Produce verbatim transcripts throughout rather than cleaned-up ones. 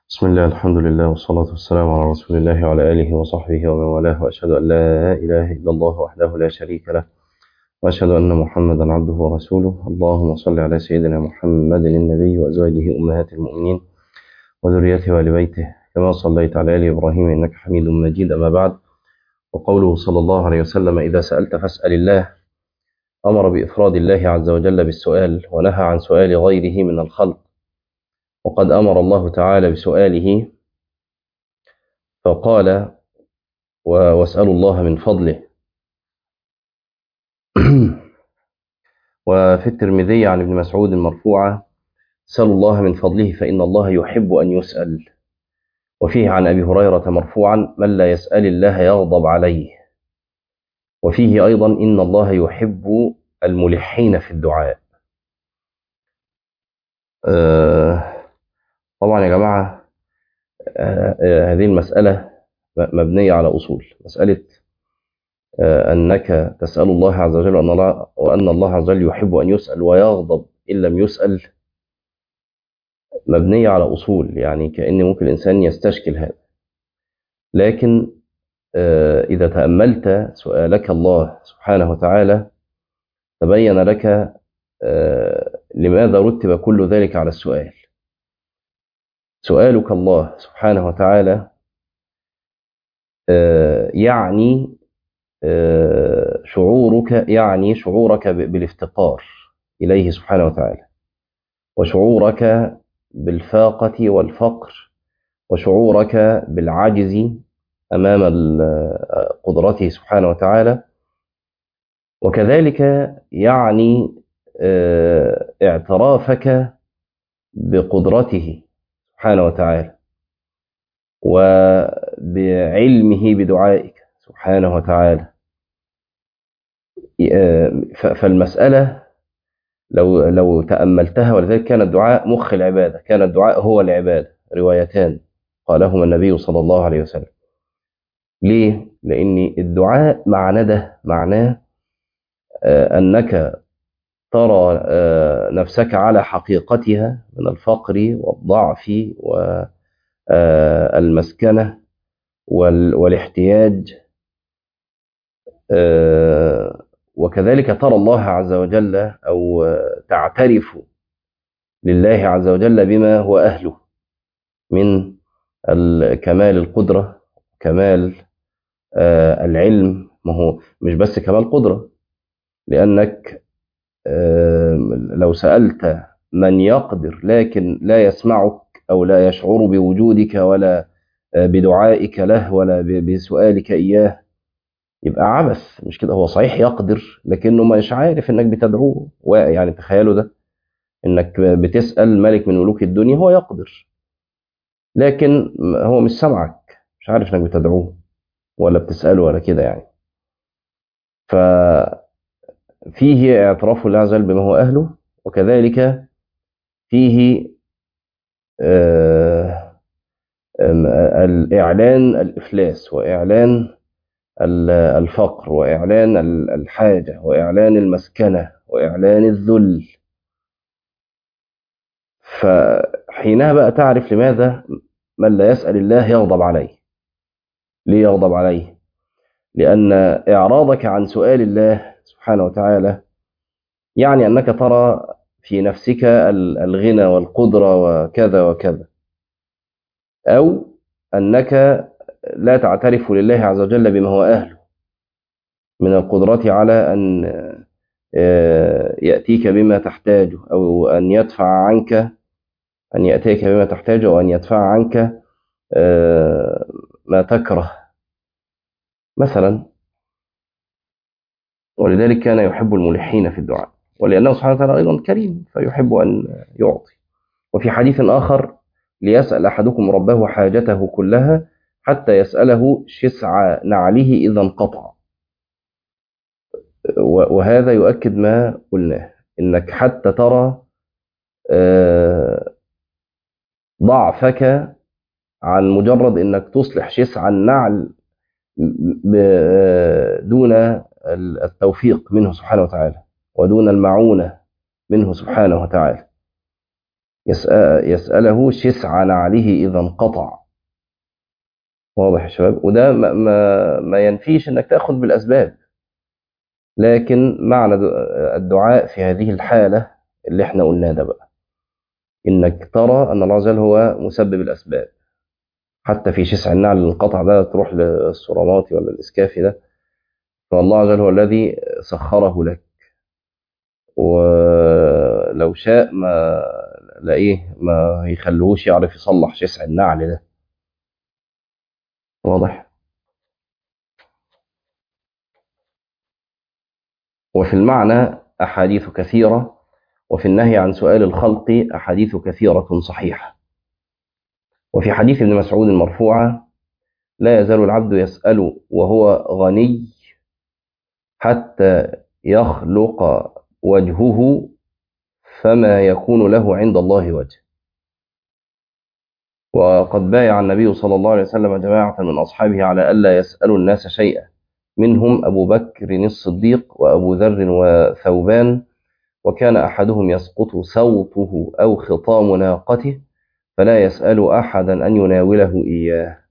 بسم الله، الحمد لله، والصلاة والسلام على رسول الله وعلى آله وصحبه ومن والاه، وأشهد أن لا إله إلا الله وحده لا شريك له، وأشهد أن محمدا عبده ورسوله. اللهم صل على سيدنا محمد النبي وأزواجه أمهات المؤمنين وذريته وآل بيته كما صليت على آل إبراهيم إنك حميد مجيد. أما بعد، وقوله صلى الله عليه وسلم: إذا سألت فاسأل الله، أمر بإفراد الله عز وجل بالسؤال ونهى عن سؤال غيره من الخلق، وقد أمر الله تعالى بسؤاله فقال: واسألوا الله من فضله. وفي الترمذي عن ابن مسعود مرفوعة: سألوا الله من فضله فإن الله يحب أن يسأل. وفيه عن أبي هريرة مرفوعا: من لا يسأل الله يغضب عليه. وفيه أيضا: إن الله يحب الملحين في الدعاء. آه طبعا يا جماعة، آه آه هذه المسألة مبنية على أصول. مسألة آه أنك تسأل الله عز وجل وأن الله, وأن الله عز وجل يحب أن يسأل ويغضب إن لم يسأل، مبنية على أصول، يعني كأن ممكن الإنسان يستشكل هذا. لكن إذا تأملت سؤالك الله سبحانه وتعالى تبين لك لماذا رتب كل ذلك على السؤال. سؤالك الله سبحانه وتعالى يعني شعورك يعني شعورك بالافتقار إليه سبحانه وتعالى، وشعورك بالفاقة والفقر، وشعورك بالعجز أمام قدرته سبحانه وتعالى، وكذلك يعني اعترافك بقدرته سبحانه وتعالى وبعلمه بدعائك سبحانه وتعالى. فالمسألة لو لو تأملتها، ولذلك كان الدعاء مخ العبادة، كان الدعاء هو العبادة. روايتان قالهما النبي صلى الله عليه وسلم. ليه؟ لأن الدعاء معناه ده معناه أنك ترى نفسك على حقيقتها من الفقر والضعف والمسكنة والاحتياج، وكذلك ترى الله عز وجل أو تعترف لله عز وجل بما هو أهله من كمال القدرة، كمال العلم. ما هو مش بس كمال قدرة، لأنك لو سألت من يقدر لكن لا يسمعك أو لا يشعر بوجودك ولا بدعائك له ولا بسؤالك إياه، يبقى عبث. مش كده؟ هو صحيح يقدر لكنه مش عارف إنك بتدعوه. يعني تخيلوا ده، إنك بتسأل ملك من ملوك الدنيا هو يقدر لكن هو مش سمعك، مش عارف إنك بتدعوه ولا بتسأله ولا كده يعني. ففيه اعتراف الله عز وجل بما هو أهله، وكذلك فيه الإعلان الإفلاس، وإعلان الفقر، وإعلان الحاجة، وإعلان المسكنة، وإعلان الذل. فحينها بقى تعرف لماذا من لا يسأل الله يغضب عليه. ليه يغضب عليه؟ لأن إعراضك عن سؤال الله سبحانه وتعالى يعني أنك ترى في نفسك الغنى والقدرة وكذا وكذا، أو أنك لا تعترف لله عز وجل بما هو أهله من القدرة على أن يأتيك بما تحتاجه، أو أن يدفع عنك، أن يأتيك بما تحتاجه، أو أن يدفع عنك ما تكره مثلا. ولذلك كان يحب الملحين في الدعاء، ولأنه سبحانه وتعالى أيضا كريم فيحب أن يعطي. وفي حديث آخر: ليسأل أحدكم ربه حاجته كلها حتى يسأله شسع نعله إذا انقطع. وهذا يؤكد ما قلناه، إنك حتى ترى ضعفك عن مجرد إنك تصلح شسع النعل دون التوفيق منه سبحانه وتعالى، ودون المعونة منه سبحانه وتعالى. يسأل يسأله شسع نعله إذا انقطع. واضح يا شباب؟ وده ما, ما, ما ينفيش انك تأخذ بالأسباب، لكن معنى الدعاء في هذه الحالة اللي احنا قلناه ده بقى، انك ترى ان الله عز وجل هو مسبب الأسباب. حتى في شسع النعل اللي انقطع ده، تروح للصراماتي ولا الإسكافي ده، فالله عز وجل هو الذي سخره لك، ولو شاء ما لاقيه ما يخلوش يعرف يصلح شسع النعل ده. واضح؟ وفي المعنى أحاديث كثيرة، وفي النهي عن سؤال الخلق أحاديث كثيرة صحيحة. وفي حديث ابن مسعود المرفوعة: لا يزال العبد يسأل وهو غني حتى يخلق وجهه فما يكون له عند الله وجه. وقد بايع النبي صلى الله عليه وسلم جماعة من أصحابه على ألا يسألوا الناس شيئا، منهم أبو بكر الصديق وأبو ذر وثوبان، وكان أحدهم يسقط صوته أو خطام ناقته فلا يسأل أحدا أن يناوله إياه.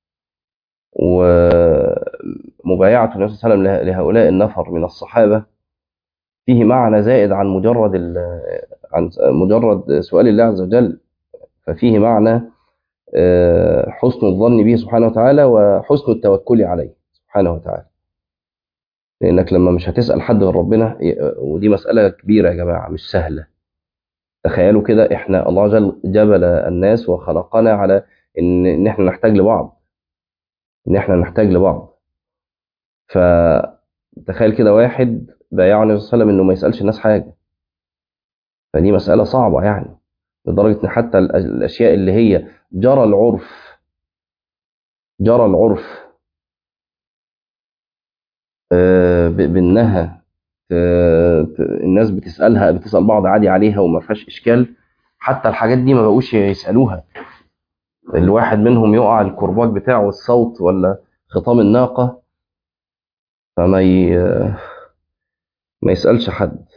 ومبايعة النبي صلى الله عليه وسلم لهؤلاء النفر من الصحابة فيه معنى زائد عن مجرد عن مجرد سؤال الله عز وجل، ففيه معنى حسن الظن به سبحانه وتعالى وحسن التوكل عليه سبحانه وتعالى. لأنك لما مش هتسأل حد غير ربنا، ودي مسألة كبيرة يا جماعة مش سهلة. تخيلوا كده، احنا الله عز وجل جبل الناس وخلقنا على ان ان احنا نحتاج لبعض، ان احنا نحتاج لبعض. فتخيل كده واحد بايعه النبي صلى الله عليه وسلم انه ما يسألش الناس حاجة، فدي مسألة صعبة يعني، لدرجة ان حتى الاشياء اللي هي جرى العرف جرى العرف بانها الناس بتسألها بتسأل بعض عادي عليها وما فيهاش اشكال، حتى الحاجات دي ما بقوش يسألوها. الواحد منهم يقع الكرباج بتاعه الصوت ولا خطام الناقة، فما ي... ما يسألش حد.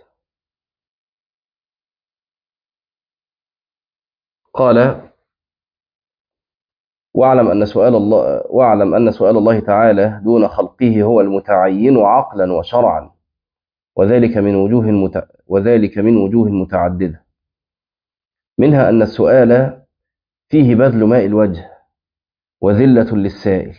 قال: واعلم أن سؤال الله واعلم أن سؤال الله تعالى دون خلقه هو المتعين عقلا وشرعا، وذلك من وجوه مت... وذلك من وجوه متعددة، منها أن السؤال فيه بذل ماء الوجه وذلة للسائل،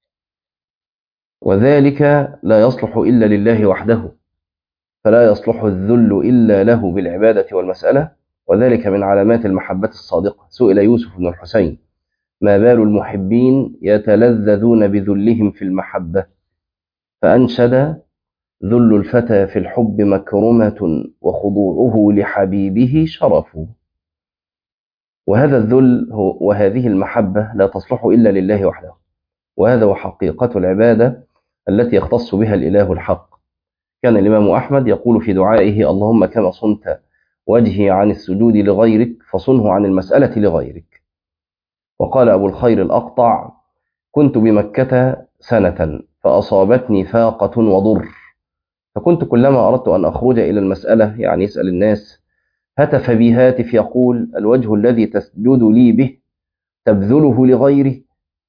وذلك لا يصلح إلا لله وحده، فلا يصلح الذل إلا له بالعبادة والمسألة، وذلك من علامات المحبة الصادقة. سئل يوسف بن الحسين: ما بال المحبين يتلذذون بذلهم في المحبة؟ فأنشد: ذل الفتى في الحب مكرمة وخضوعه لحبيبه شرف. وهذا الذل وهذه المحبة لا تصلح إلا لله وحده، وهذا هو حقيقة العبادة التي يختص بها الإله الحق. كان الإمام أحمد يقول في دعائه: اللهم كما صنت وجهي عن السجود لغيرك فصنه عن المسألة لغيرك. وقال أبو الخير الأقطع: كنت بمكة سنة فأصابتني فاقة وضر، فكنت كلما أردت أن أخرج إلى المسألة، يعني يسأل الناس، هتف بي هاتف يقول: الوجه الذي تسجد لي به تبذله لغيري.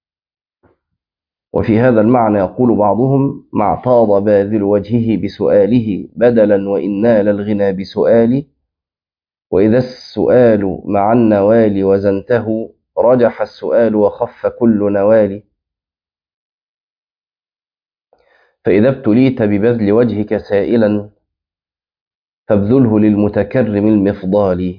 وفي هذا المعنى يقول بعضهم: ما اعتاض باذل وجهه بسؤاله بدلا وإن نال الغنى بسؤالي، وإذا السؤال مع النوال وزنته رجح السؤال وخف كل نوال. فإذا ابتليت ببذل وجهك سائلا فابذله للمتكرم المفضال.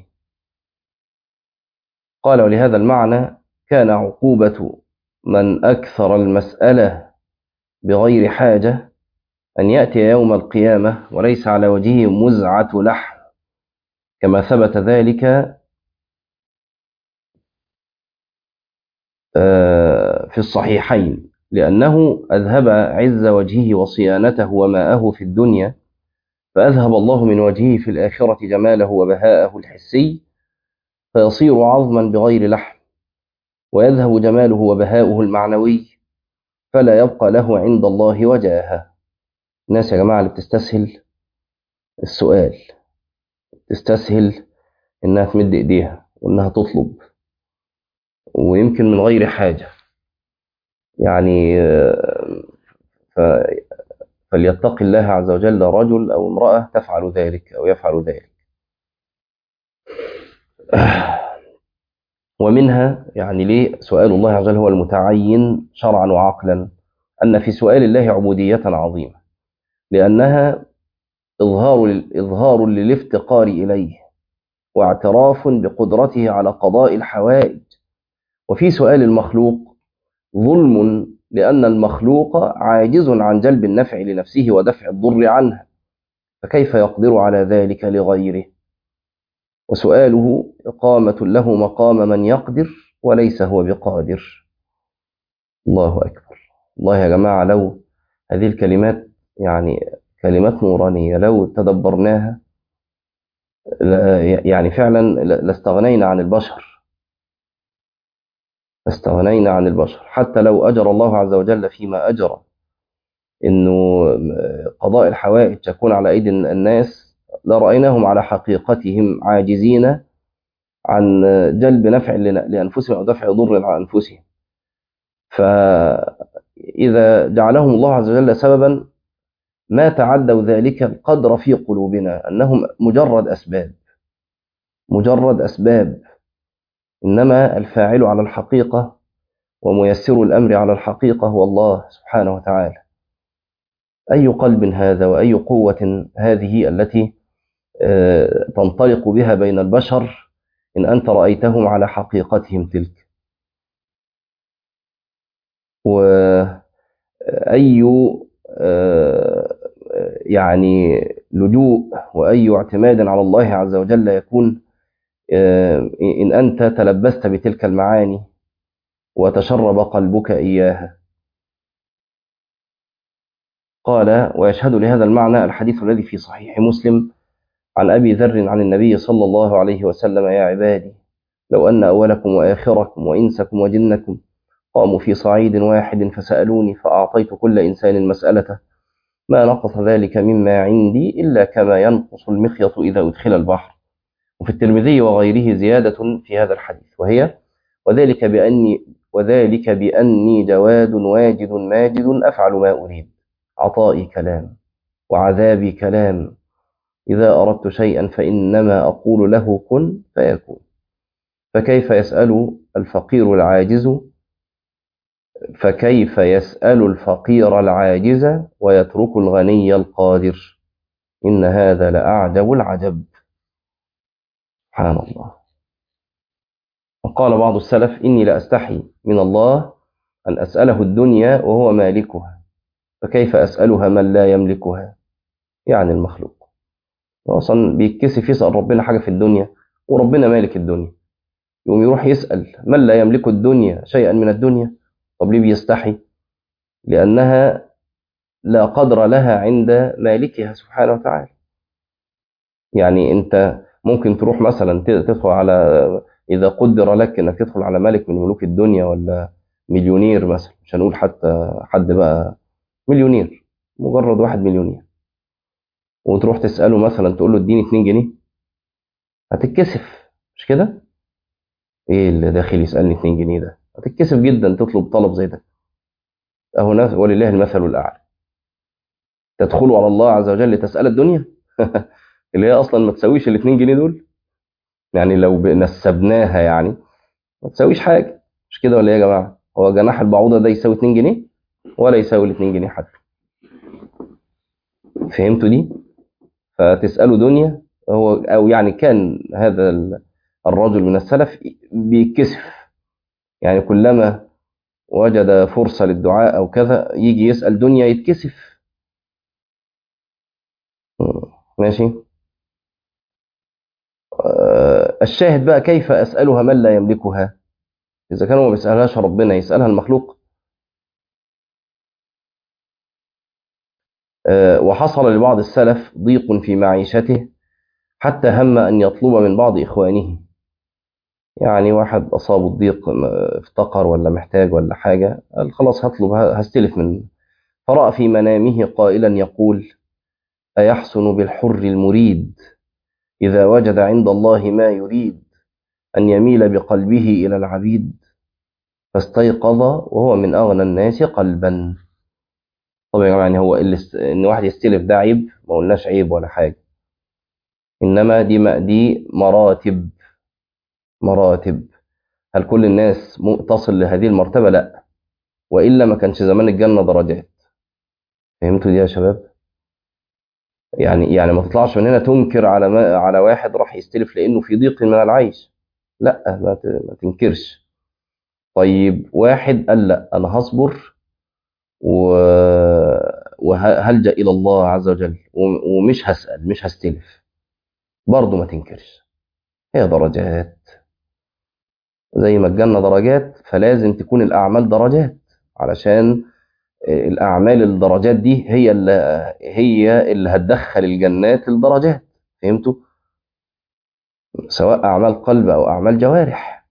قال: ولهذا المعنى كان عقوبة من أكثر المسألة بغير حاجة أن يأتي يوم القيامة وليس على وجهه مزعة لحم، كما ثبت ذلك في الصحيحين، لأنه أذهب عز وجهه وصيانته وماءه في الدنيا، فأذهب الله من وجهه في الآخرة جماله وبهاءه الحسي، فيصير عظما بغير لحم، ويذهب جماله وبهاؤه المعنوي، فلا يبقى له عند الله وجاهه. الناس يا جماعة اللي بتستسهل السؤال، تستسهل إنها تمد إيديها، وإنها تطلب، ويمكن من غير حاجة. يعني ف... فليتق الله عز وجل رجل أو امرأة تفعل ذلك أو يفعل ذلك. ومنها يعني ليه سؤال الله عز وجل هو المتعين شرعا وعقلا، أن في سؤال الله عبودية عظيمة، لأنها إظهار إظهار للافتقار إليه واعتراف بقدرته على قضاء الحوائج. وفي سؤال المخلوق ظلم، لأن المخلوق عاجز عن جلب النفع لنفسه ودفع الضر عنها، فكيف يقدر على ذلك لغيره؟ وسؤاله إقامة له مقام من يقدر وليس هو بقادر. الله أكبر. الله يا جماعة، لو هذه الكلمات يعني كلمات نورانية لو تدبرناها يعني فعلا لاستغنينا عن البشر، استغنينا عن البشر. حتى لو أجر الله عز وجل فيما أجر إنه قضاء الحوائج تكون على أيدي الناس، لرأيناهم على حقيقتهم عاجزين عن جلب نفع لأنفسهم أو دفع ضر عن أنفسهم. فإذا جعلهم الله عز وجل سببا ما تعدوا ذلك القدر في قلوبنا أنهم مجرد أسباب، مجرد أسباب، إنما الفاعل على الحقيقة وميسر الأمر على الحقيقة هو الله سبحانه وتعالى. أي قلب هذا وأي قوة هذه التي تنطلق بها بين البشر إن أنت رأيتهم على حقيقتهم تلك. وأي يعني لجوء وأي اعتماد على الله عز وجل يكون إن أنت تلبست بتلك المعاني وتشرب قلبك إياها. قال: ويشهد لهذا المعنى الحديث الذي في صحيح مسلم عن أبي ذر عن النبي صلى الله عليه وسلم: يا عبادي، لو أن أولكم وآخركم وإنسكم وجنكم قاموا في صعيد واحد فسألوني فأعطيت كل إنسان مسألته، ما نقص ذلك مما عندي إلا كما ينقص المخيط إذا أدخل البحر. وفي الترمذي وغيره زيادة في هذا الحديث، وهي: وذلك بأني وذلك بأني جواد واجد ماجد أفعل ما أريد، عطائي كلام وعذابي كلام، إذا أردت شيئا فإنما أقول له كن فيكون. فكيف يسأل الفقير العاجز فكيف يسأل الفقير العاجز ويترك الغني القادر؟ إن هذا لأعجب العجب. سبحان الله. وقال بعض السلف: إني لأستحي من الله أن أسأله الدنيا وهو مالكها، فكيف أسألها من لا يملكها؟ يعني المخلوق أصلا بيتكسف يسأل ربنا حاجة في الدنيا وربنا مالك الدنيا، يقوم يروح يسأل من لا يملك الدنيا شيئا من الدنيا. طب ليه بيستحي؟ لأنها لا قدر لها عند مالكها سبحانه وتعالى. يعني أنت ممكن تروح مثلا تدخل على، إذا قدر لك أنك تدخل على ملك من ملوك الدنيا ولا مليونير مثلا، مش هنقول حتى حد بقى مليونير، مجرد واحد مليونير، وتروح تسأله مثلا تقول له اديني اتنين جنيه، هتتكسف مش كده؟ ايه اللي داخل يسألني اتنين جنيه ده؟ هتتكسف جدا تطلب طلب زي ده. اهو ناس ولله المثل الأعلى. تدخل على الله عز وجل لتسأل الدنيا اللي هي أصلا ما تسويش الاتنين جنيه دول، يعني لو نسبناها يعني ما تسويش حاجة، مش كده ولا ايه يا جماعة؟ هو جناح البعوضة ده يساوي اتنين جنيه ولا يساوي الاتنين جنيه حتى؟ فهمتوا دي؟ فتسأله دنيا، هو أو يعني كان هذا الرجل من السلف بيتكسف، يعني كلما وجد فرصة للدعاء أو كذا يجي يسأل دنيا يتكسف. ماشي. آه الشاهد بقى: كيف أسألها من لا يملكها؟ إذا كانوا ما بيسألهاش ربنا يسألها المخلوق. آه وحصل لبعض السلف ضيق في معيشته حتى هم أن يطلب من بعض إخوانه، يعني واحد أصابه الضيق، افتقر ولا محتاج ولا حاجة، قال خلاص هطلب هستلف منه. فرأى في منامه قائلا يقول: أيحسن بالحر المريد إذا وجد عند الله ما يريد أن يميل بقلبه إلى العبيد فاستيقظ وهو من أغنى الناس قلبا. طب يا جماعة، يعني هو اللي إن واحد يستلف ده عيب؟ ما قلناش عيب ولا حاجة، إنما دي دي مراتب. مراتب. هل كل الناس تصل لهذه المرتبة؟ لا، وإلا ما كانش زمان الجنة درجات. فهمتوا دي يا شباب؟ يعني يعني ما تطلعش من هنا تنكر على ما على واحد راح يستلف لأنه في ضيق من العيش. لا، ما ما تنكرش. طيب واحد قال لا، أنا هصبر و... وهلجأ إلى الله عز وجل ومش هسأل، مش هستلف، برضه ما تنكرش. هي درجات، زي ما الجنة درجات فلازم تكون الأعمال درجات، علشان الأعمال الدرجات دي هي اللي هي اللي هتدخل الجنات الدرجات. فهمتوا؟ سواء أعمال قلب أو أعمال جوارح.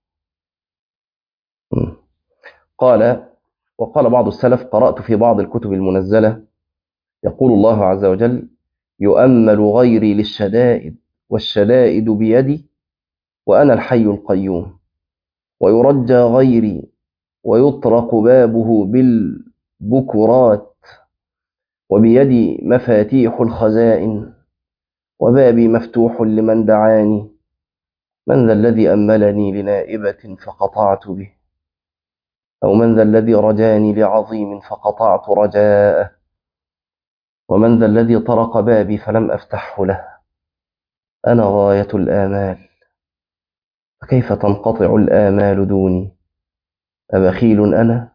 قال وقال بعض السلف: قرأت في بعض الكتب المنزلة يقول الله عز وجل: يؤمل غيري للشدائد والشدائد بيدي وأنا الحي القيوم، ويرجى غيري ويطرق بابه بالبكرات، وبيدي مفاتيح الخزائن وبابي مفتوح لمن دعاني، من ذا الذي أملني لنائبة فقطعت به، أو من ذا الذي رجاني لعظيم فقطعت رجاءه، ومن ذا الذي طرق بابي فلم أفتحه له، أنا غاية الآمال فكيف تنقطع الآمال دوني، أبخيل أنا؟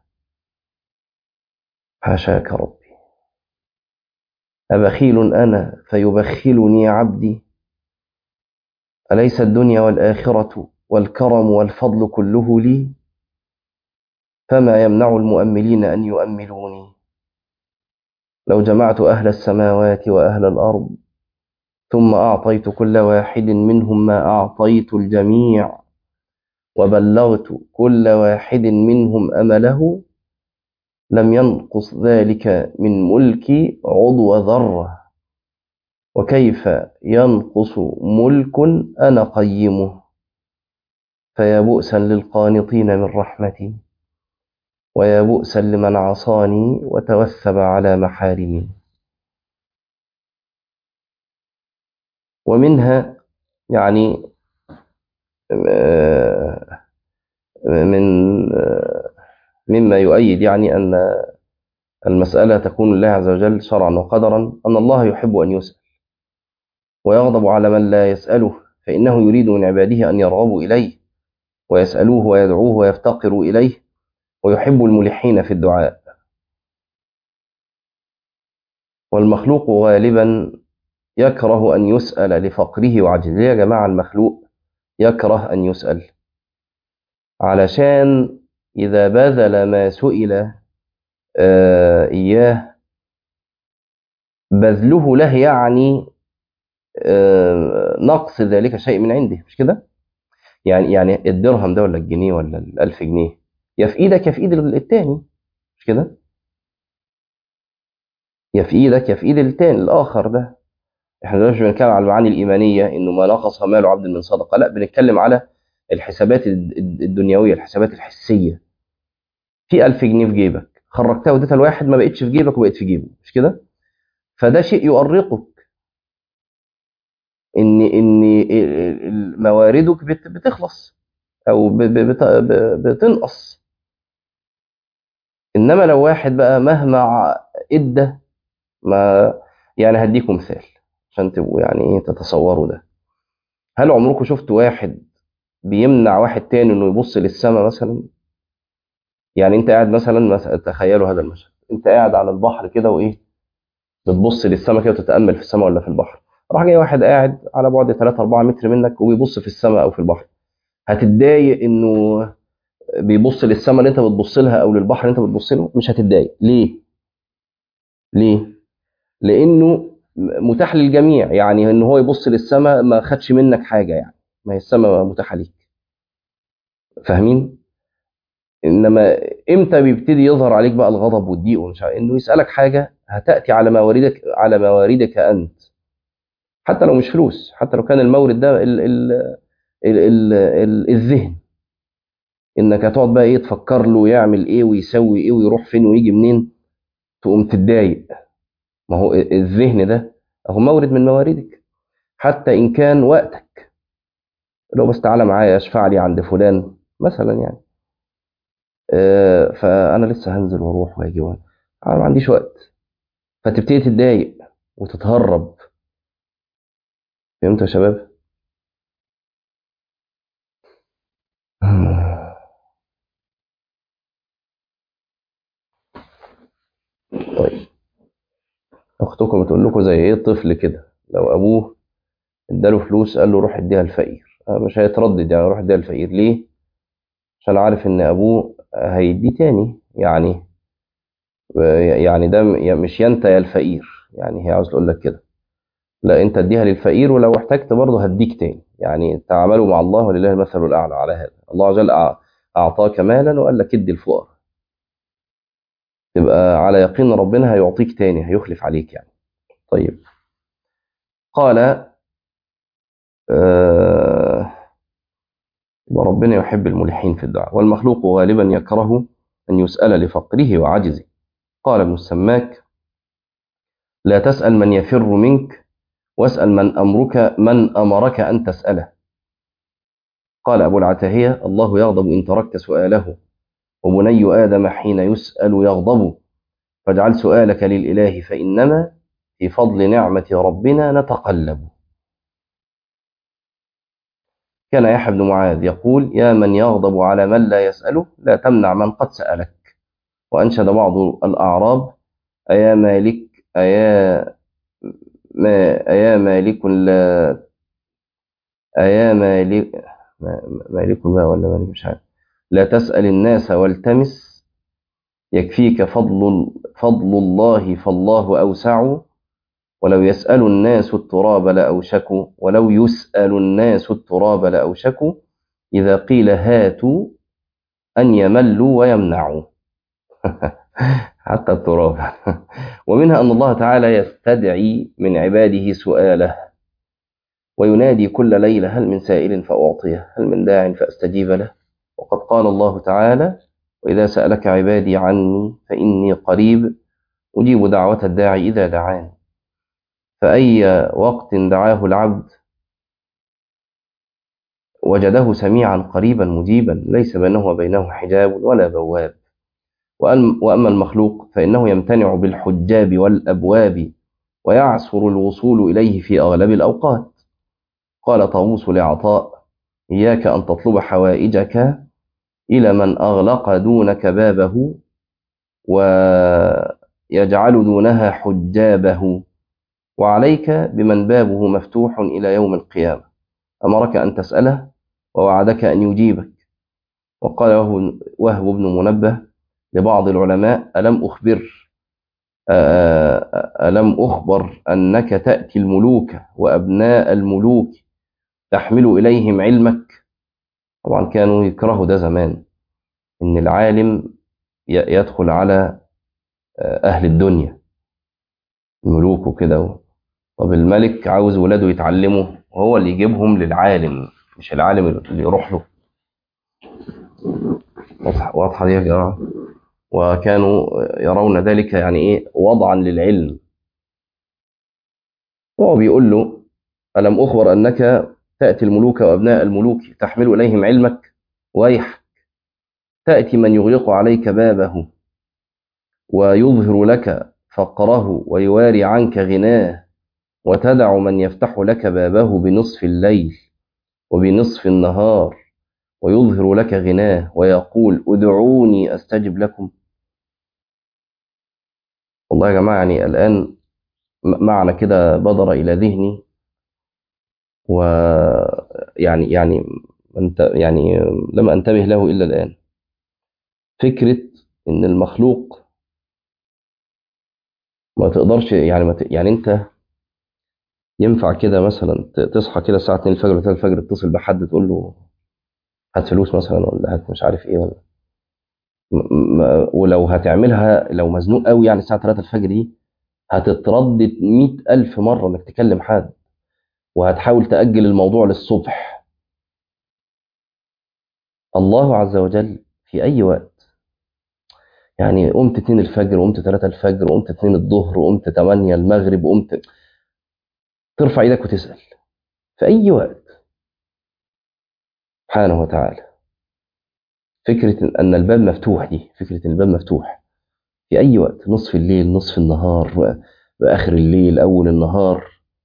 حاشاك ربي. أبخيل أنا فيبخلني عبدي؟ أليس الدنيا والآخرة والكرم والفضل كله لي؟ فما يمنع المؤملين أن يؤملوني؟ لو جمعت أهل السماوات وأهل الأرض ثم أعطيت كل واحد منهم ما أعطيت الجميع وبلغت كل واحد منهم أمله لم ينقص ذلك من ملكي عضو ذرة، وكيف ينقص ملك أنا قيمه؟ فيا بؤسا للقانطين من رحمتي، ويا بؤسا لمن عصاني وتوثب على محارمي. ومنها يعني من مما يؤيد يعني أن المسألة تكون لله عز وجل شرعا وقدرا أن الله يحب أن يسأل ويغضب على من لا يسأله، فإنه يريد من عباده أن يرغبوا إليه ويسألوه ويدعوه ويفتقروا إليه، ويحب الملحين في الدعاء. والمخلوق غالبا يكره أن يسأل لفقره وعجزه. ليه يا جماعة المخلوق يكره أن يسأل؟ علشان إذا بذل ما سئل آه إياه بذله له يعني آه نقص ذلك شيء من عنده، مش كده؟ يعني يعني الدرهم ده ولا الجنيه ولا الألف جنيه يا في إيدك يا في إيد التاني، مش كده؟ يا في إيدك يا في إيد التاني الآخر ده. احنا دلوقتي مش بنتكلم على المعاني الإيمانية إنه ما نقص مال عبد من صدقة، لا، بنتكلم على الحسابات الدنيوية، الحسابات الحسية. في ألف جنيه في جيبك، خرجتها وديتها لواحد ما بقتش في جيبك وبقت في جيبه، مش كده؟ فده شيء يؤرقك، ان ان مواردك بتخلص او بتنقص. انما لو واحد بقى مهما ادى ما، يعني هديكم مثال عشان تبقوا يعني ايه تتصوروا ده. هل عمركم شفتوا واحد بيمنع واحد تاني انه يبص للسماء مثلا؟ يعني انت قاعد مثلا, مثلا تخيلوا هذا المشهد، انت قاعد على البحر كده وايه بتبص للسماء كده وتتامل في السماء ولا في البحر، راح جاي واحد قاعد على بعد ثلاثة أربعة متر منك وبيبص في السماء او في البحر، هتتضايق انه بيبص للسماء اللي انت بتبص لها او للبحر اللي انت بتبص له؟ مش هتتضايق. ليه؟ ليه؟ لانه متاح للجميع، يعني ان هو يبص للسماء ما خدش منك حاجه، يعني ما هي السماء متاحه ليك. فاهمين؟ انما امتى بيبتدي يظهر عليك بقى الغضب والضيق ومش عارف انه يسالك حاجه هتاتي على مواردك على مواردك انت، حتى لو مش فلوس، حتى لو كان المورد ده ال ال ال ال ال الذهن، انك هتقعد بقى ايه تفكر له يعمل ايه ويسوي ايه ويروح فين ويجي منين، تقوم تتضايق. ما هو الذهن ده اهو مورد من مواردك، حتى ان كان وقتك، لو بس تعالى معايا اشفع لي عند فلان مثلا يعني، آه فانا لسه هنزل واروح واجي وانا أنا ما عنديش وقت، فتبتدي تتضايق وتتهرب. فهمتوا يا شباب؟ طيب، اختكم بتقول لكم زي ايه طفل كده، لو ابوه اداله فلوس قال له روح اديها الفقير، آه، مش هيتردد يعني، روح اديها الفقير ليه؟ عشان عارف ان ابوه هيديه تاني يعني. يعني ده مش ينت يا الفقير، يعني هي عاوز تقول لك كده، لا انت اديها للفقير ولو احتجت برضه هديك تاني، يعني تعاملوا مع الله ولله المثل الاعلى على هذا. الله عز وجل أع- اعطاك مالا وقال لك ادي الفقراء، تبقى على يقين ربنا هيعطيك تاني، هيخلف عليك يعني. طيب، قال آه وربنا يحب الملحين في الدعاء، والمخلوق غالبا يكره أن يسأل لفقره وعجزه. قال ابن السماك: لا تسأل من يفر منك، واسأل من أمرك من أمرك أن تسأله. قال أبو العتاهية: الله يغضب إن تركت سؤاله، وبني آدم حين يسأل يغضب، فاجعل سؤالك للإله فإنما في فضل نعمة ربنا نتقلب. كان يحيى بن معاذ يقول: يا من يغضب على من لا يسأله، لا تمنع من قد سألك. وأنشد بعض الأعراب: أيا مالك أيا ما أيا مالك لا أيا مالك ما- مالك ما ولا مالك مش عارف، لا تسأل الناس والتمس، يكفيك فضل فضل الله فالله أوسع. ولو يسأل الناس التراب لأوشكوا ولو يسأل الناس التراب لأوشكوا إذا قيل هاتوا أن يملوا ويمنعوا. حتى التراب. ومنها أن الله تعالى يستدعي من عباده سؤاله، وينادي كل ليلة: هل من سائل فأعطيه، هل من داع فأستجيب له. وقد قال الله تعالى: وإذا سألك عبادي عني فإني قريب أجيب دعوة الداعي إذا دعان. فأي وقت دعاه العبد وجده سميعا قريبا مجيبا، ليس بينه وبينه حجاب ولا بواب. وأما المخلوق فإنه يمتنع بالحجاب والأبواب، ويعسر الوصول إليه في أغلب الأوقات. قال طاووس لعطاء: إياك أن تطلب حوائجك إلى من أغلق دونك بابه ويجعل دونها حجابه، وعليك بمن بابه مفتوح إلى يوم القيامة، أمرك أن تسأله ووعدك أن يجيبك. وقال وهب بن منبه لبعض العلماء: ألم أخبر ألم أخبر أنك تأتي الملوك وأبناء الملوك تحمل إليهم علمك؟ طبعا كانوا يكرهوا ده زمان، إن العالم يدخل على أهل الدنيا، الملوك وكده. طب الملك عاوز ولاده يتعلموا، وهو اللي يجيبهم للعالم، مش العالم اللي يروح له. واضحة دي يا جماعة؟ وكانوا يرون ذلك يعني إيه وضعا للعلم. وهو بيقول له: ألم أخبر أنك تأتي الملوك وأبناء الملوك تحمل إليهم علمك؟ ويح، تأتي من يغلق عليك بابه ويظهر لك فقره ويواري عنك غناه، وتدع من يفتح لك بابه بنصف الليل وبنصف النهار ويظهر لك غناه ويقول: ادعوني أستجب لكم. والله يا جماعة يعني الآن معنى كده بدر إلى ذهني، ويعني يعني انت يعني لم انتبه له الا الان. فكره ان المخلوق ما تقدرش يعني ما ت... يعني انت ينفع كده مثلا ت- تصحى كده الساعه اتنين الفجر ولا تلاتة الفجر تتصل بحد تقول له هات فلوس مثلا، ولا هات مش عارف ايه، ولا م... م... ولو هتعملها لو مزنوق قوي يعني الساعه تلاتة الفجر دي، هتتردد مئة ألف مرة إنك تكلم حد، وهتحاول تأجل الموضوع للصبح. الله عز وجل في أي وقت، يعني قمت اتنين الفجر وقمت تلاتة الفجر وقمت اتنين الظهر وقمت تمانية المغرب وقمت، ترفع ايدك وتسأل في أي وقت سبحانه وتعالى. فكرة أن الباب مفتوح، دي فكرة أن الباب مفتوح في أي وقت، نصف الليل، نصف النهار، وآخر الليل، أول النهار.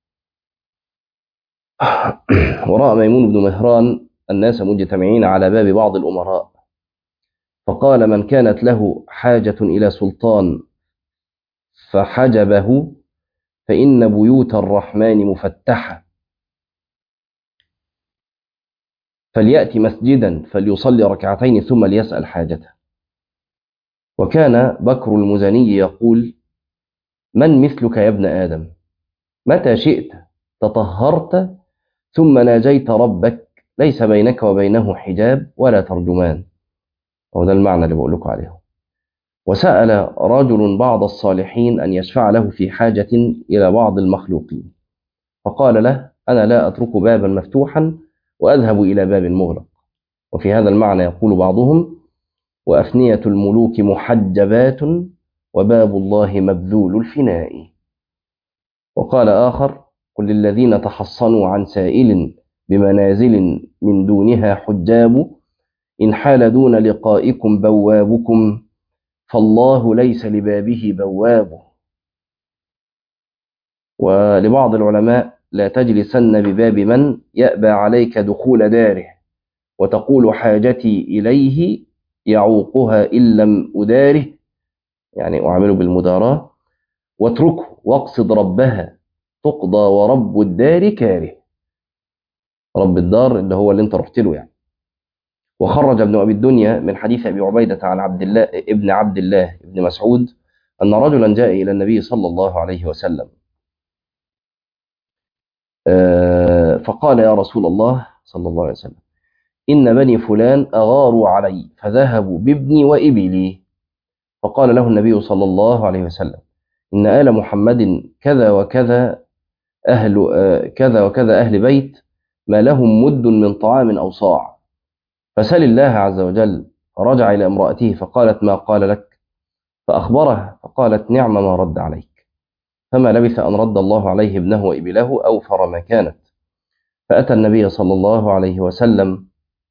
ورأى ميمون بن مهران الناس مجتمعين على باب بعض الأمراء، فقال: من كانت له حاجة إلى سلطان فحجبه فإن بيوت الرحمن مفتحة، فليأتي مسجدا فليصلي ركعتين ثم ليسأل حاجته. وكان بكر المزني يقول: من مثلك يا ابن آدم؟ متى شئت تطهرت ثم ناجيت ربك ليس بينك وبينه حجاب ولا ترجمان. وده المعنى اللي بقول لكم عليه. وسأل رجل بعض الصالحين أن يشفع له في حاجة إلى بعض المخلوقين، فقال له: أنا لا أترك بابا مفتوحا وأذهب إلى باب مغلق. وفي هذا المعنى يقول بعضهم: وأفنية الملوك محجبات وباب الله مبذول الفناء. وقال آخر: قل للذين تحصنوا عن سائل بمنازل من دونها حجاب، إن حال دون لقائكم بوابكم فالله ليس لبابه بواب. ولبعض العلماء: لا تجلسن بباب من يأبى عليك دخول داره وتقول حاجتي إليه يعوقها إن لم أداره، يعني أعمله بالمداراة، واتركه واقصد ربها تقضى ورب الدار كاره. رب الدار اللي هو اللي انت رحت له يعني. وخرج ابن أبي الدنيا من حديث أبي عبيدة عن عبد الله ابن عبد الله ابن مسعود أن رجلا جاء إلى النبي صلى الله عليه وسلم فقال: يا رسول الله صلى الله عليه وسلم، إن بني فلان أغاروا علي فذهبوا بابني وإبلي. فقال له النبي صلى الله عليه وسلم: إن آل محمد كذا وكذا أهل كذا وكذا أهل بيت ما لهم مد من طعام أو صاع، فسل الله عز وجل. فرجع إلى امرأته فقالت: ما قال لك؟ فأخبرها فقالت: نعم ما رد عليك. فما لبث أن رد الله عليه ابنه وإبله أوفر ما كانت. فأتى النبي صلى الله عليه وسلم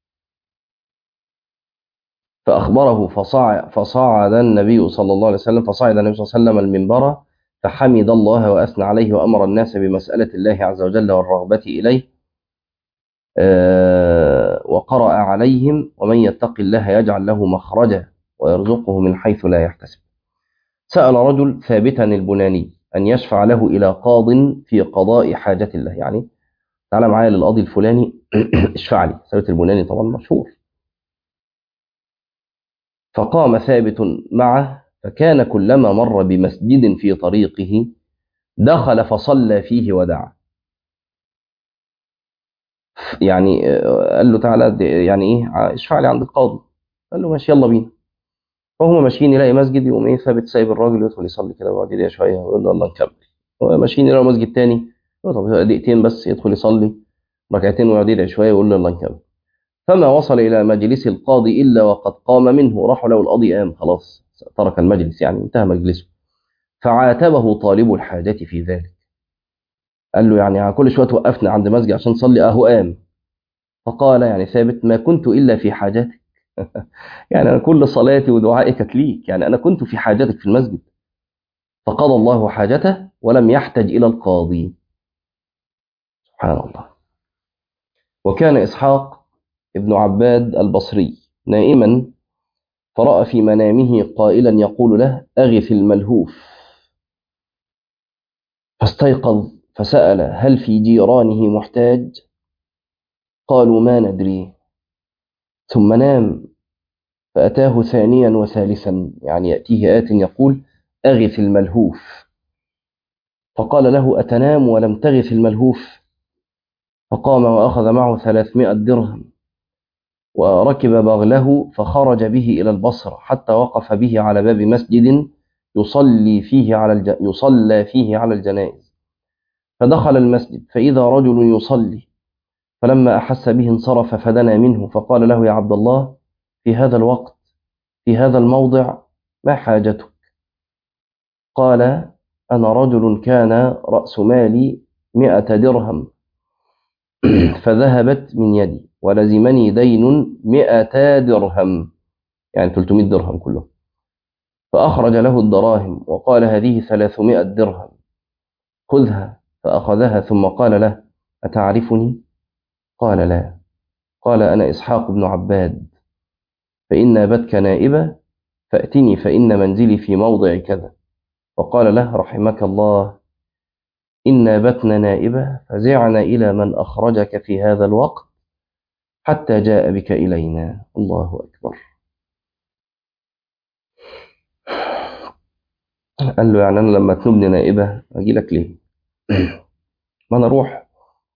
فأخبره، فصعد, فصعد النبي صلى الله عليه وسلم فصعد النبي صلى الله عليه وسلم المنبر فحمد الله وأثنى عليه وأمر الناس بمسألة الله عز وجل والرغبة إليه، أه وقرأ عليهم: ومن يتق الله يجعل له مخرجا ويرزقه من حيث لا يحتسب. سأل رجل ثابتا البناني أن يشفع له إلى قاض في قضاء حاجة الله، يعني تعالى معايا للقاضي الفلاني اشفع لي. ثابت البناني طبعا مشهور. فقام ثابت معه، فكان كلما مر بمسجد في طريقه دخل فصلى فيه ودعا. يعني قال له: تعالى يعني ايه اشفع لي عند القاضي. قال له: ماشي يلا بينا. فهم ماشيين يلاقي مسجد، يقوم ايه ثابت سايب الراجل ويدخل يصلي كده وبعد كده شويه ويقول له: الله نكمل. ماشيين يلاقوا مسجد تاني، يقول: طب دقيقتين بس، يدخل يصلي ركعتين ويقعد يدعي شويه ويقول له: الله نكمل. فما وصل الى مجلس القاضي الا وقد قام منه. راحوا له القاضي قام خلاص، ترك المجلس يعني انتهى مجلسه. فعاتبه طالب الحاجة في ذلك، قال له: يعني كل شويه توقفنا عند مسجد عشان نصلي اهو قام. فقال يعني ثابت: ما كنت الا في حاجتك. يعني انا كل صلاتي ودعائي كانت ليك، يعني انا كنت في حاجتك في المسجد. فقضى الله حاجته ولم يحتج الى القاضي. سبحان الله. وكان اسحاق ابن عباد البصري نائما فرأى في منامه قائلا يقول له: اغث الملهوف. فاستيقظ فسأل: هل في جيرانه محتاج؟ قالوا: ما ندري. ثم نام فأتاه ثانيا وثالثا، يعني يأتيه آت يقول: أغث الملهوف. فقال له: أتنام ولم تغث الملهوف؟ فقام وأخذ معه ثلاثمائة درهم وركب بغله فخرج به إلى البصرة حتى وقف به على باب مسجد يصلي فيه على الج... يصلى فيه على الجنائز. فدخل المسجد فإذا رجل يصلي فلما أحس به انصرف فدنا منه فقال له: يا عبد الله، في هذا الوقت في هذا الموضع ما حاجتك؟ قال: أنا رجل كان رأس مالي مئة درهم فذهبت من يدي ولزمني دين مئة درهم، يعني ثلاثمائة درهم كله، فأخرج له الدراهم وقال: هذه ثلاثمائة درهم، خذها. فأخذها ثم قال له: أتعرفني؟ قال: لا. قال: أنا إسحاق بن عباد، فإن نابتك نائبة فأتني فإن منزلي في موضع كذا. فقال له: رحمك الله، إن نابتنا نائبة فزعنا إلى من أخرجك في هذا الوقت حتى جاء بك إلينا. الله أكبر. قال له: يعني أنا لما تنبني نائبة أجي لك ليه؟ ما أنا أروح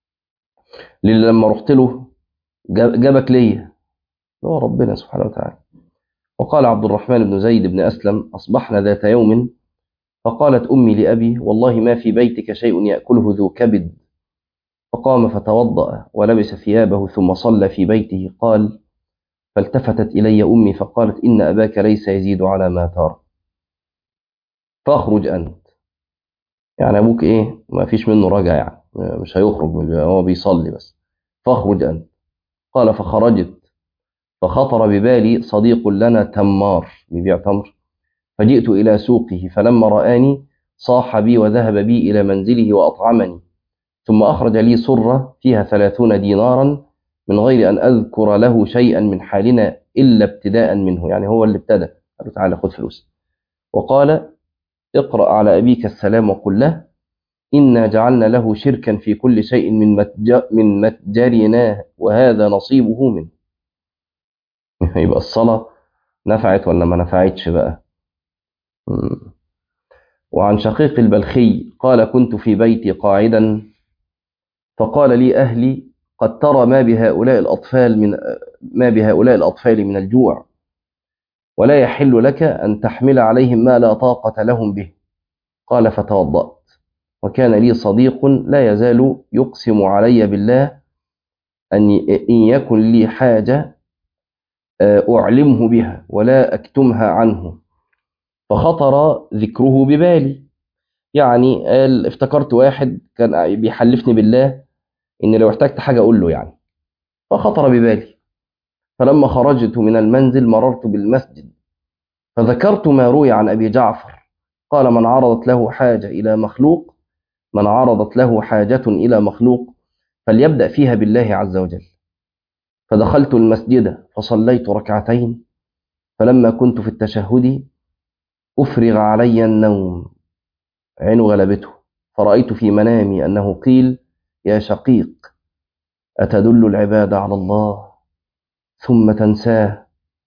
لما رحت له جابك ليه؟ هو ربنا سبحانه وتعالى. وقال عبد الرحمن بن زيد بن أسلم: أصبحنا ذات يوم فقالت أمي لأبي: والله ما في بيتك شيء يأكله ذو كبد. فقام فتوضأ ولبس ثيابه ثم صلى في بيته. قال: فالتفتت إلي أمي فقالت: إن أباك ليس يزيد على ما ترى، فاخرج أنت. يعني أبوك إيه؟ ما فيش منه رجع، يعني مش هيخرج من البيت، هو بيصلي بس. فاخرج أنت. قال: فخرجت فخطر ببالي صديق لنا تمار بيبيع تمر، فجئت إلى سوقه، فلما رآني صاح بي وذهب بي إلى منزله وأطعمني، ثم أخرج لي صرة فيها ثلاثون دينارا من غير أن أذكر له شيئا من حالنا إلا ابتداء منه، يعني هو اللي ابتدى. قال له: تعالى خذ فلوس. وقال: اقرأ على أبيك السلام وقل له: إنا جعلنا له شركا في كل شيء من متج... من متجرناه وهذا نصيبه منه. يبقى الصلاة نفعت ولا ما نفعتش بقى؟ مم. وعن شقيق البلخي قال: كنت في بيتي قاعدا فقال لي أهلي: قد ترى ما بهؤلاء الأطفال من ما بهؤلاء الأطفال من الجوع، ولا يحل لك أن تحمل عليهم ما لا طاقة لهم به. قال: فتوضأت. وكان لي صديق لا يزال يقسم علي بالله أن إن يكن لي حاجة أعلمه بها ولا أكتمها عنه، فخطر ذكره ببالي. يعني قال: افتكرت واحد كان بيحلفني بالله إن لو احتجت حاجة أقول له يعني، فخطر ببالي. فلما خرجت من المنزل مررت بالمسجد فذكرت ما روي عن أبي جعفر قال: من عرضت له حاجة إلى مخلوق من عرضت له حاجة إلى مخلوق فليبدأ فيها بالله عز وجل. فدخلت المسجد فصليت ركعتين، فلما كنت في التشهد أفرغ علي النوم، عينه غلبته، فرأيت في منامي أنه قيل: يا شقيق، أتدل العباد على الله ثم تنساه؟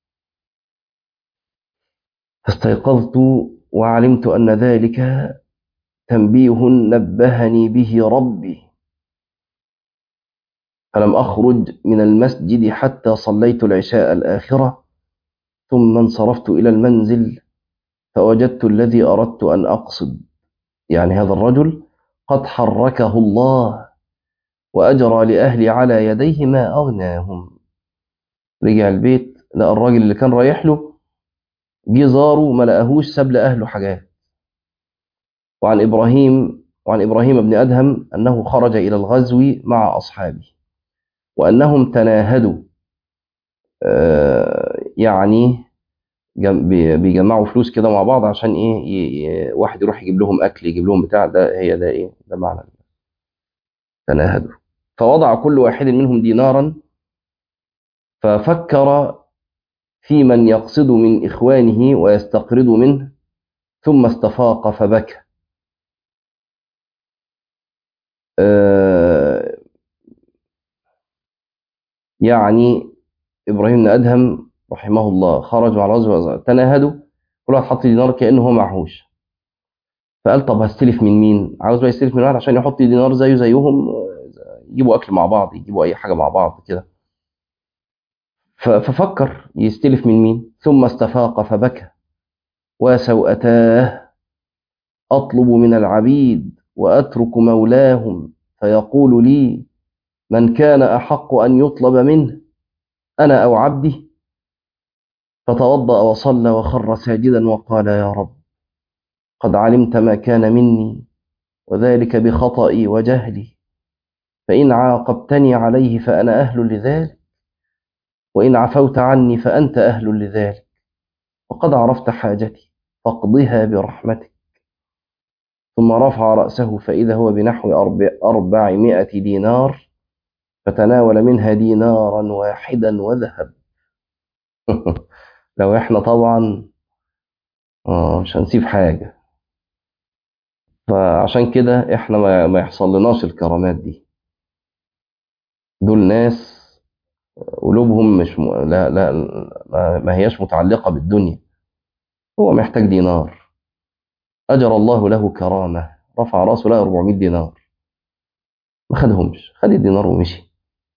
فاستيقظت وعلمت أن ذلك تنبيه نبهني به ربي، فلم أخرج من المسجد حتى صليت العشاء الآخرة، ثم انصرفت إلى المنزل فوجدت الذي أردت أن أقصد، يعني هذا الرجل قد حركه الله وأجرى لأهلي على يديه ما أغناهم. رجع البيت لقى الراجل اللي كان رايح له جه زاره ما لقاهوش، ساب لأهله حاجات. وعن إبراهيم وعن إبراهيم بن أدهم أنه خرج إلى الغزو مع أصحابه وأنهم تناهدوا، آه يعني بيجمعوا فلوس كده مع بعض عشان ايه، واحد يروح يجيب لهم اكل، يجيب لهم بتاع، ده هي ده ايه ده معنى تناهدوا. فوضع كل واحد منهم دينارا، ففكر في من يقصد من اخوانه ويستقرض منه، ثم استفاق فبكى. آه يعني ابراهيم بن ادهم رحمه الله خرجوا على غزوه تناهدوا، كل واحد حط دينار كانه هو معهوش، فقال: طب هستلف من مين؟ عاوز بقى يستلف من واحد عشان يحط دينار زيه زيهم، يجيبوا اكل مع بعض، يجيبوا اي حاجه مع بعض كده. ففكر يستلف من مين، ثم استفاق فبكى: وسوءتاه، اطلب من العبيد واترك مولاهم فيقول لي: من كان أحق أن يطلب منه أنا أو عبدي؟ فتوضأ وصلى وخر ساجدا وقال يا رب قد علمت ما كان مني وذلك بخطئي وجهلي، فإن عاقبتني عليه فأنا أهل لذلك، وإن عفوت عني فأنت أهل لذلك، وقد عرفت حاجتي فاقضها برحمتك. ثم رفع رأسه فإذا هو بنحو أربعمائة دينار، فتناول منها دينارا واحدا وذهب. لو احنا طبعا آه مش هنسيب حاجة. فعشان كده احنا ما, ما يحصل لناش الكرامات دي. دول ناس قلوبهم مش م... لا لا ما, ما هياش متعلقة بالدنيا. هو محتاج دينار، أجر الله له كرامة، رفع رأسه لها أربعمائة دينار، ما خدهمش، خد الدينار ومشي.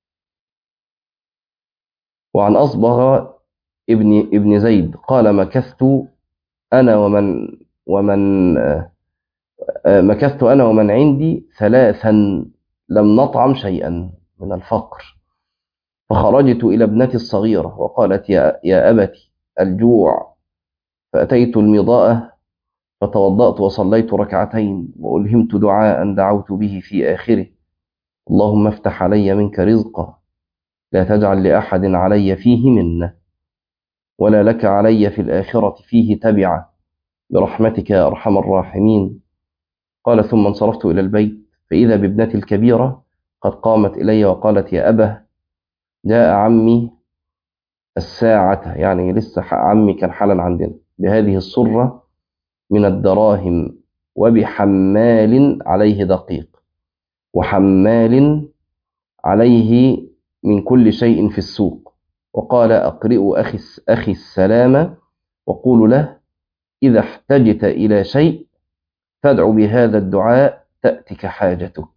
وعن أصبغ ابن ابن زيد قال مكثت أنا ومن ومن مكثت أنا ومن عندي ثلاثا لم نطعم شيئا من الفقر، فخرجت إلى ابنتي الصغيرة وقالت يا, يا أبتي الجوع، فأتيت المضاءة فتوضأت وصليت ركعتين وألهمت دعاء دعوت به في آخره: اللهم افتح علي منك رزقا لا تجعل لأحد علي فيه منة ولا لك علي في الآخرة فيه تبعا برحمتك يا أرحم الراحمين. قال ثم انصرفت إلى البيت فإذا بابنتي الكبيرة قد قامت إلي وقالت يا أبا جاء عمي الساعة، يعني لسه عمي كان حالا عندنا، بهذه الصرة من الدراهم وبحمال عليه دقيق وحمال عليه من كل شيء في السوق، وقال أقرئوا أخي, أخي السلام وقولوا له إذا احتجت إلى شيء فادعوا بهذا الدعاء تأتك حاجتك.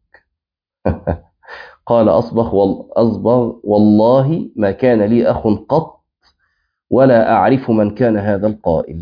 قال أصبغ, أصبغ والله ما كان لي أخ قط ولا أعرف من كان هذا القائل.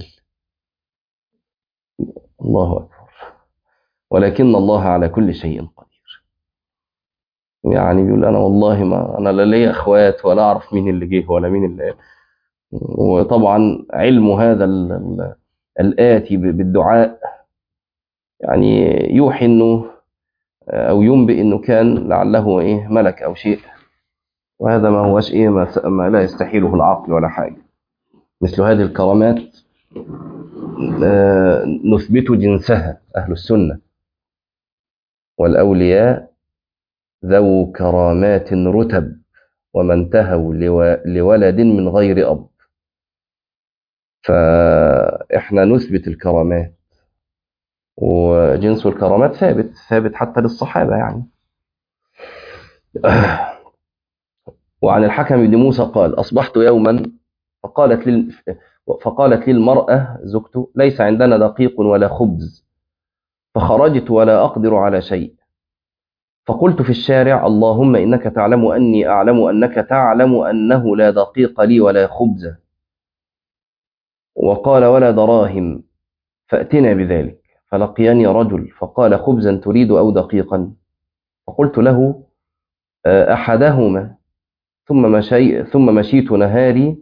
الله أكبر. ولكن الله على كل شيء قدير. يعني بيقول أنا والله ما أنا لا لي أخوات ولا أعرف مين اللي جه ولا مين اللي قال. وطبعا علم هذا ال ال الآتي بالدعاء يعني يوحي إنه أو ينبئ إنه كان لعله إيه ملك أو شيء، وهذا ما هوش إيه ما, ما لا يستحيله العقل ولا حاجة. مثل هذه الكرامات نثبت جنسها. أهل السنة والأولياء ذو كرامات رتب وما انتهوا لولد من غير أب، فإحنا نثبت الكرامات، وجنس الكرامات ثابت ثابت حتى للصحابة يعني. وعن الحكم بن موسى قال أصبحت يوما فقالت لي فقالت لي المرأة زوجته ليس عندنا دقيق ولا خبز، فخرجت ولا أقدر على شيء، فقلت في الشارع اللهم إنك تعلم أني أعلم أنك تعلم أنه لا دقيق لي ولا خبز. وقال ولا دراهم، فأتنا بذلك. فلقيني رجل فقال خبزا تريد أو دقيقا؟ فقلت له أحدهما، ثم مشي ثم مشيت نهاري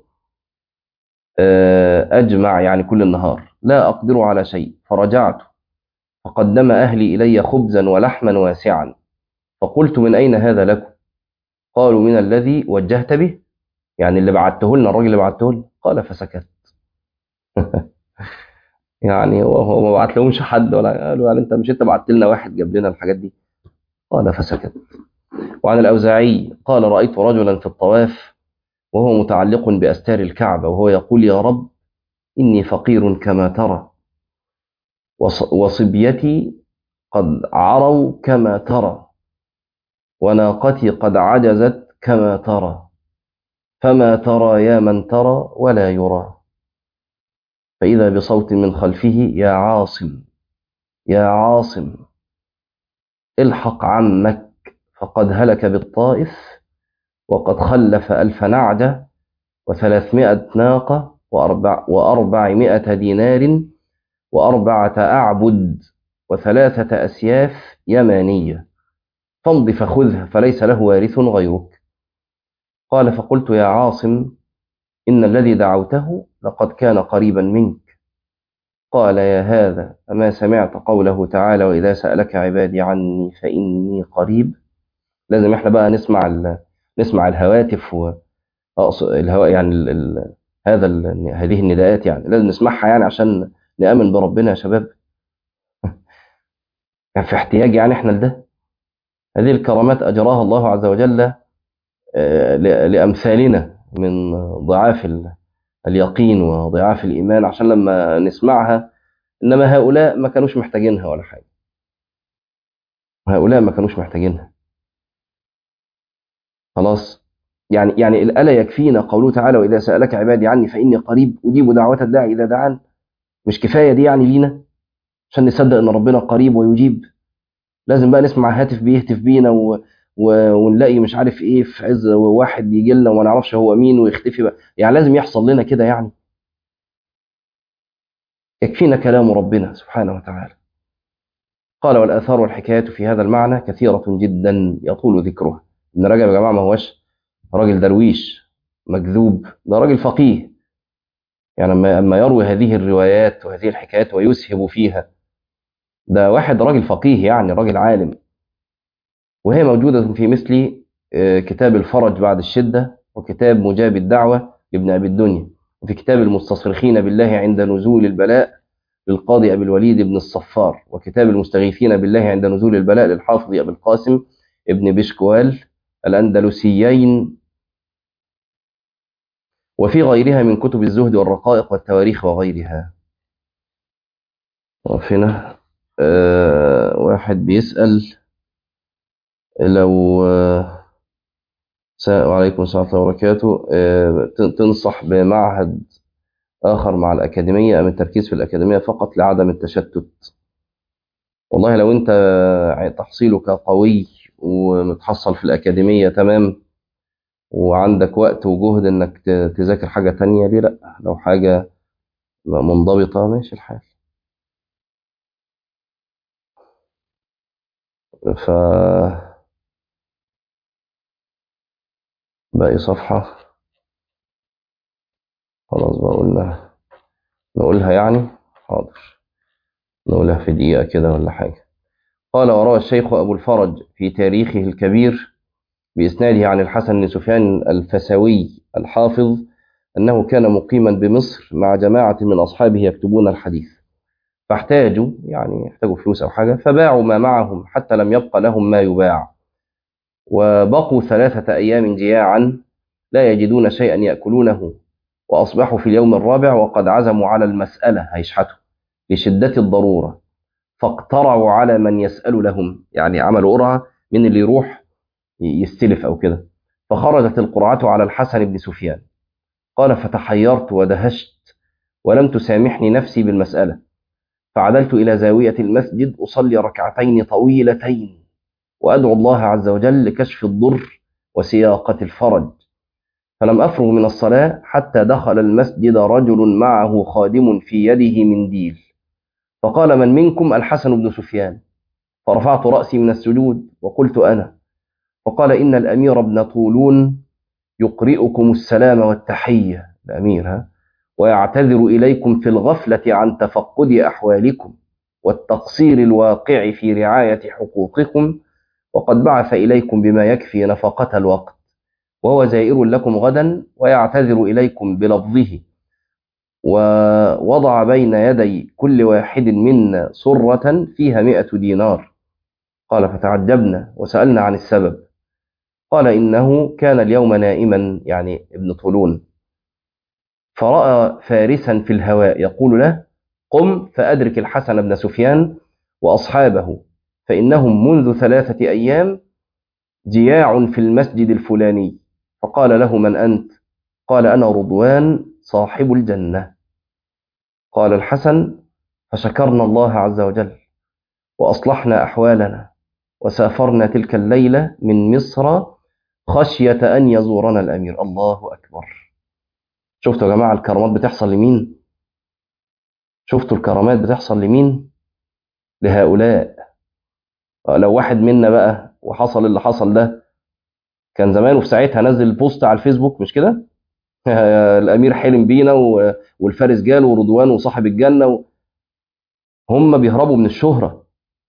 أجمع يعني كل النهار لا أقدر على شيء، فرجعت فقدم أهلي إلي خبزا ولحما واسعا، فقلت من أين هذا لكم؟ قالوا من الذي وجهت به، يعني اللي بعته لنا الراجل اللي بعته لنا. قال فسكت. يعني هو ما بعت لهمش حد ولا قالوا يعني انت مش انت بعت لنا واحد جاب لنا الحاجات دي؟ قال فسكت. وعن الأوزاعي قال رأيت رجلا في الطواف وهو متعلق بأستار الكعبة وهو يقول يا رب إني فقير كما ترى، وصبيتي قد عروا كما ترى، وناقتي قد عجزت كما ترى، فما ترى يا من ترى ولا يرى. فإذا بصوت من خلفه يا عاصم يا عاصم الحق عمك فقد هلك بالطائف وقد خلف ألف نعجة وثلاثمائة ناقة وأربع وأربعمائة دينار وأربعة أعبد وثلاثة أسياف يمانية. فامض فخذه فليس له وارث غيرك. قال فقلت يا عاصم إن الذي دعوته لقد كان قريبا منك. قال يا هذا أما سمعت قوله تعالى وإذا سألك عبادي عني فإني قريب. لازم احنا بقى نسمع ال... نسمع الهواتف و... أقصد الهواء يعني ال... ال... هذا ال... هذه النداءات يعني لازم نسمعها يعني عشان نآمن بربنا يا شباب. يعني في احتياج يعني احنا لده. هذه الكرامات أجراها الله عز وجل آه، ل- لأمثالنا من ضعاف ال- اليقين وضعاف الإيمان عشان لما نسمعها. إنما هؤلاء ما كانوش محتاجينها ولا حاجة. هؤلاء ما كانوش محتاجينها. خلاص. يعني يعني الآلة يكفينا قوله تعالى وإذا سألك عبادي عني فإني قريب أجيب دعوة الداعي إذا دعان. مش كفاية دي يعني لينا عشان نصدق إن ربنا قريب ويجيب؟ لازم بقى نسمع هاتف بيهتف بينا و... و... ونلاقي مش عارف ايه في عز واحد يجي لنا وما نعرفش هو مين ويختفي بقى. يعني لازم يحصل لنا كده يعني؟ يكفينا كلام ربنا سبحانه وتعالى. قال والآثار والحكايات في هذا المعنى كثيرة جدا يطول ذكرها. ابن رجب يا جماعة ما هوش راجل درويش مكذوب، ده راجل فقيه. يعني لما لما يروي هذه الروايات وهذه الحكايات ويسهب فيها، ده واحد راجل فقيه يعني راجل عالم. وهي موجودة في مثل آه، كتاب الفرج بعد الشدة، وكتاب مجاب الدعوة لابن أبي الدنيا، وفي كتاب المستصرخين بالله عند نزول البلاء للقاضي أبي الوليد بن الصفار، وكتاب المستغيثين بالله عند نزول البلاء للحافظ أبي القاسم ابن بشكوال الأندلسيين، وفي غيرها من كتب الزهد والرقائق والتواريخ وغيرها. وفينا آه واحد بيسأل لو آه وعليكم السلام ورحمة الله وبركاته، آه تنصح بمعهد آخر مع الأكاديمية أم التركيز في الأكاديمية فقط لعدم التشتت؟ والله لو أنت تحصيلك قوي ومتحصل في الأكاديمية تمام وعندك وقت وجهد إنك تذاكر حاجة تانية، ليه لأ؟ لو حاجة منضبطة ماشي الحال. ف باقي صفحة خلاص بقى قلنا نقولها يعني. حاضر نقولها في دقيقة كده ولا حاجة. قال وروى الشيخ أبو الفرج في تاريخه الكبير بإسناده عن الحسن بن سفيان الفسوي الحافظ أنه كان مقيما بمصر مع جماعة من أصحابه يكتبون الحديث، فاحتاجوا يعني يحتاجوا فلوس أو حاجة فباعوا ما معهم حتى لم يبق لهم ما يباع، وبقوا ثلاثة أيام جياعا لا يجدون شيئا يأكلونه، وأصبحوا في اليوم الرابع وقد عزموا على المسألة هيشحتوا لشدة الضرورة، فاقترعوا على من يسأل لهم، يعني عملوا قرعة من اللي يروح يستلف أو كده. فخرجت القرعة على الحسن بن سفيان. قال فتحيرت ودهشت ولم تسامحني نفسي بالمسألة، فعدلت إلى زاوية المسجد أصلي ركعتين طويلتين وأدعو الله عز وجل لكشف الضر وسياقة الفرج، فلم أفرغ من الصلاة حتى دخل المسجد رجل معه خادم في يده منديل، فقال من منكم؟ الحسن بن سفيان. فرفعت رأسي من السجود وقلت أنا. فقال إن الأمير ابن طولون يقرئكم السلام والتحية، الأمير ها، ويعتذر إليكم في الغفلة عن تفقد أحوالكم والتقصير الواقع في رعاية حقوقكم، وقد بعث إليكم بما يكفي نفقة الوقت، وهو زائر لكم غدا ويعتذر إليكم بلفظه، ووضع بين يدي كل واحد منا صرة فيها مئة دينار. قال فتعجبنا وسألنا عن السبب. قال إنه كان اليوم نائما، يعني ابن طولون، فرأى فارسا في الهواء يقول له قم فأدرك الحسن بن سفيان وأصحابه فإنهم منذ ثلاثة أيام جياع في المسجد الفلاني. فقال له من أنت؟ قال أنا رضوان صاحب الجنة. قال الحسن فشكرنا الله عز وجل وأصلحنا أحوالنا وسافرنا تلك الليلة من مصر خشية أن يزورنا الأمير. الله أكبر. شفتوا يا جماعة الكرامات بتحصل لمين؟ شفتوا الكرامات بتحصل لمين؟ لهؤلاء. لو واحد منا بقى وحصل اللي حصل ده، كان زمانه في ساعتها نزل بوست على الفيسبوك، مش كده؟ الامير حلم بينا والفارس جاله ورضوان وصاحب الجنه. هم بيهربوا من الشهره،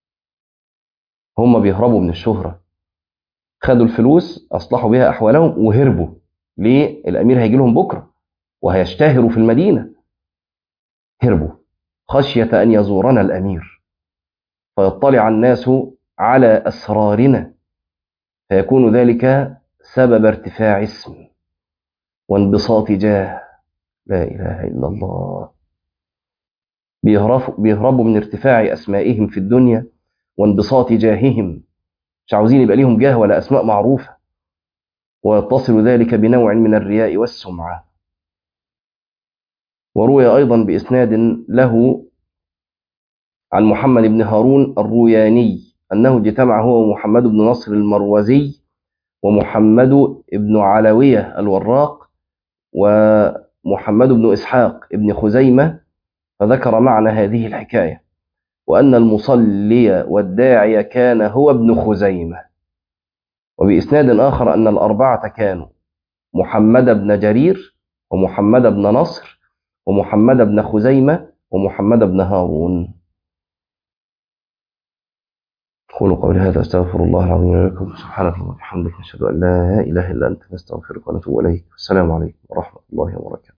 هم بيهربوا من الشهره. خدوا الفلوس اصلحوا بها احوالهم وهربوا. ليه؟ الامير هيجي لهم بكره وهيشتهروا في المدينه. هربوا خشيه ان يزورنا الامير فيطلع الناس على اسرارنا، فيكون ذلك سبب ارتفاع اسم وانبساط جاه. لا اله الا الله. بيهربوا بيهربوا من ارتفاع اسمائهم في الدنيا وانبساط جاههم، مش عاوزين يبقى ليهم جاه ولا اسماء معروفه، ويتصل ذلك بنوع من الرياء والسمعه. وروي ايضا باسناد له عن محمد بن هارون الروياني انه اجتمع هو ومحمد بن نصر المروزي ومحمد بن علويه الوراق ومحمد بن اسحاق بن خزيمه، فذكر معنى هذه الحكايه، وان المصلي والداعي كان هو ابن خزيمه. وبإسناد آخر أن الأربعة كانوا محمد بن جرير ومحمد بن نصر ومحمد بن خزيمة ومحمد بن هارون. قولوا قولي هذا أستغفر الله العظيم لي ولكم. سبحانك اللهم وبحمدك نشهد أن لا إله إلا أنت نستغفرك ونتوب إليك. السلام عليكم ورحمة الله وبركاته.